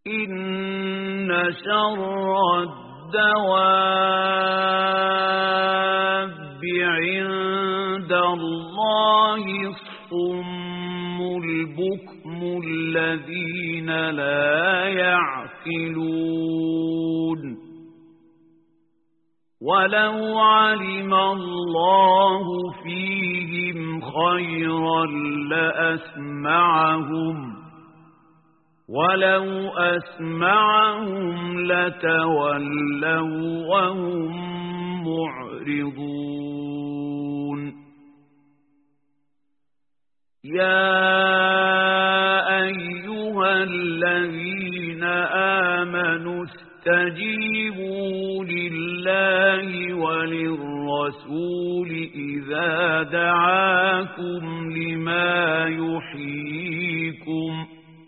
إن شر الدواب عند الله الصم البكم الذين لا يعقلون ولو علم الله فيهم خيرا لأسمعهم ولو أسمعهم لتولوا وهم معرضون يا أيها الذين آمنوا استجيبوا لله وللرسول إذا دعاكم لما يحييكم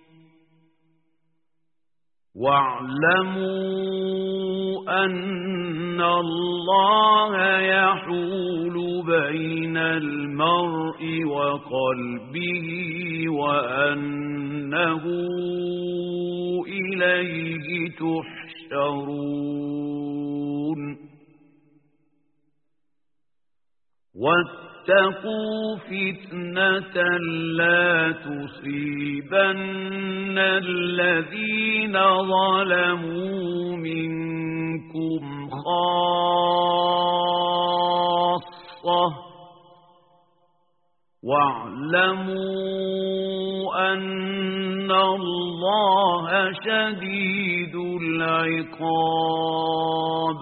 واعلموا أن الله يحول بين المرء وقلبه وأنه إليه تحشرون واتقوا فتنة لا تصيبن الذين ظلموا منكم خاصة واعلموا أن الله شديد العقاب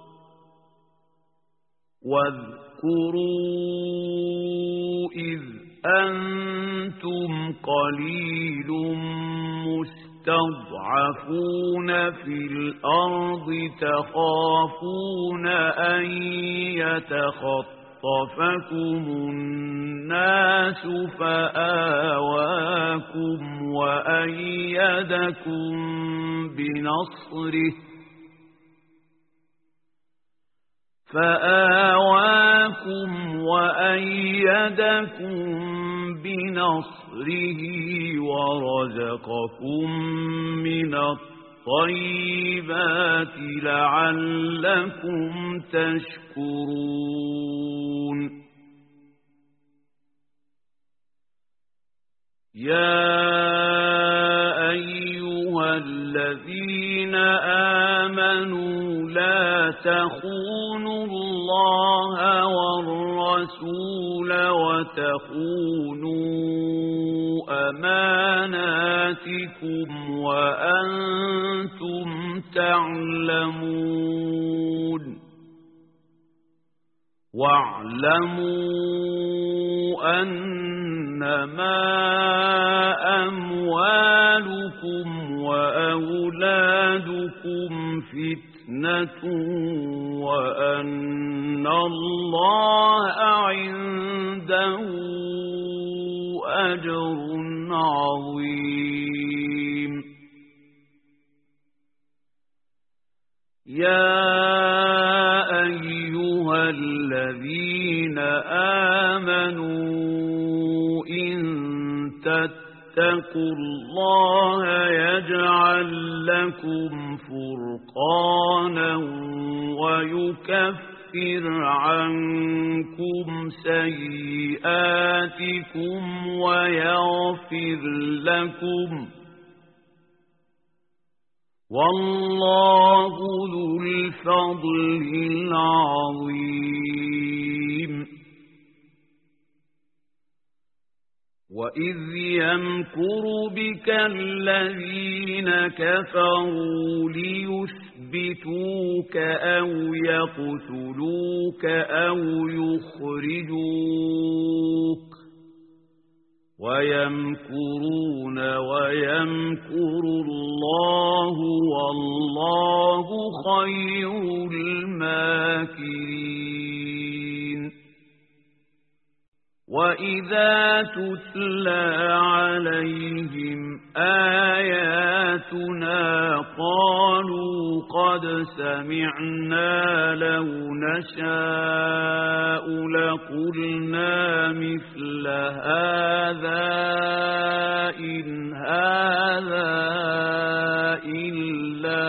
واذكروا إذ أنتم قليل مستضعفون في الأرض تخافون أن يتخطفكم الناس فآواكم وأيدكم بنصره ورزقكم من الطيبات لعلكم تشكرون يا أيها الذين آمنوا لا تخونوا الله والرسول وتخونوا أماناتكم وأنتم تعلمون واعلموا أنما أموالكم وأولادكم فتنة وأن الله عنده أجر عظيم يا أيها الذين آمنوا إن تتقوا الله يجعل لكم فرقانا ويكفر عنكم سيئاتكم ويغفر لكم والله ذو الفضل العظيم وإذ يمكر بك الذين كفروا ليثبتوك أو يقتلوك أو يخرجوك ويمكرون ويمكر الله والله خير الماكرين وإذا تتلى عليهم آياتنا قالوا قد سمعنا لو نشاء لقلنا مثل هذا إن هذا إلا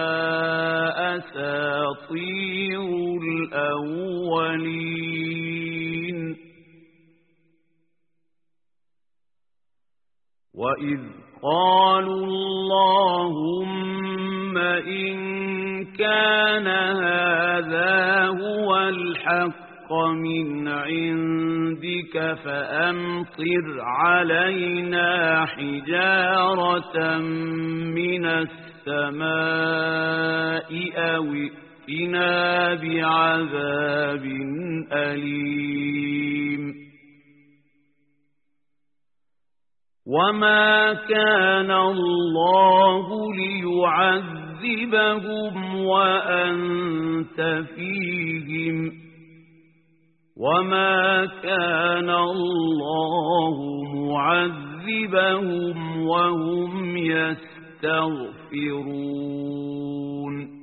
أساطير الأولين وإذ قالوا اللهم إن كان هذا هو الحق من عندك فأمطر علينا حجارة من السماء أو ائتنا بعذاب أليم وما كان الله ليعذبهم وأنت فيهم وما كان الله معذبهم وهم يستغفرون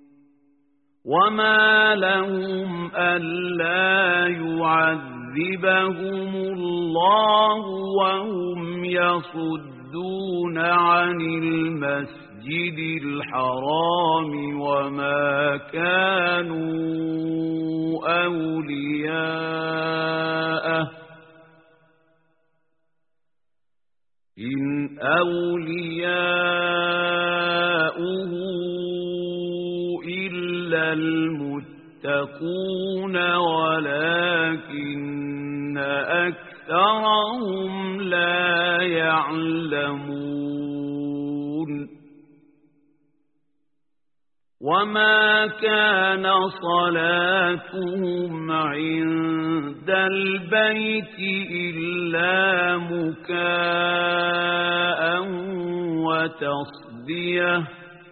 وما لهم ألا يعذبهم الله وهم يصدون عن المسجد الحرام وما كانوا أولياءه إن أولياؤه إلا المتقون ولكن أكثرهم لا يعلمون وما كان صلاتهم عند البيت إلا مكاء وتصدية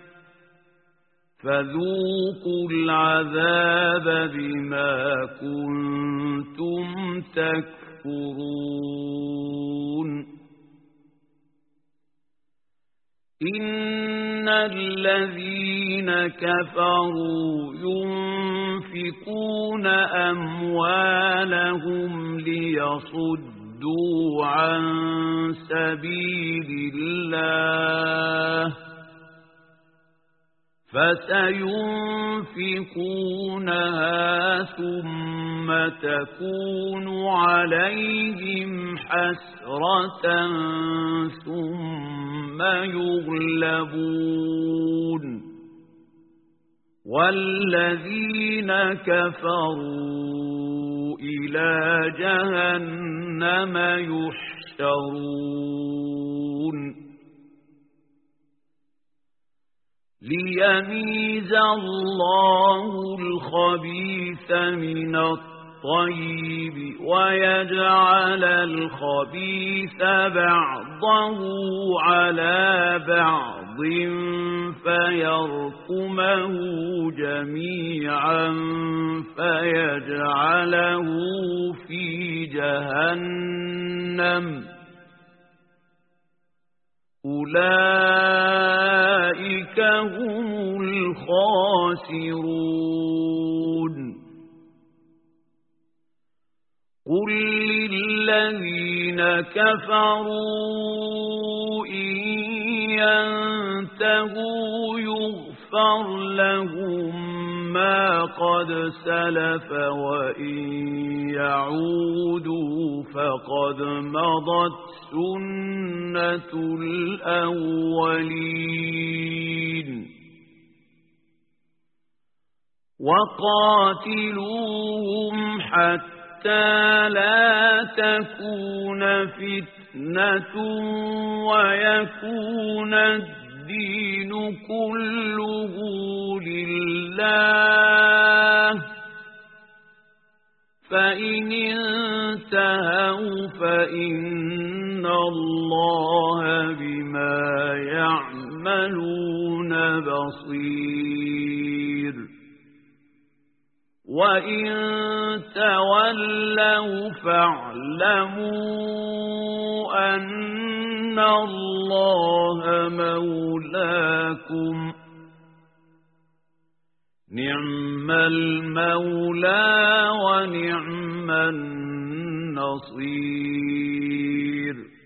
فذوقوا العذاب بما كنتم تكفرون إن الذين كفروا ينفقون أموالهم ليصدوا عن سبيل الله فسينفقونها ثم تكون عليهم حسرة ثم يغلبون والذين كفروا إلى جهنم يحشرون ليميز الله الخبيث من الطيب ويجعل الخبيث بعضه على بعض فيركمه جميعا فيجعله في جهنم أولئك هم الخاسرون قل للذين كفروا إن ينتهوا يغفر لهم ما قد سلف وإن يعودوا فقد مضت سنة الأولين وقاتلوهم حتى لا تكون فتنة ويكون الدين كله لله فإن انتهوا فإن الله بما يعملون بصير وإن تولوا فاعلموا أن الله مولاكم نعم المولى ونعم النصير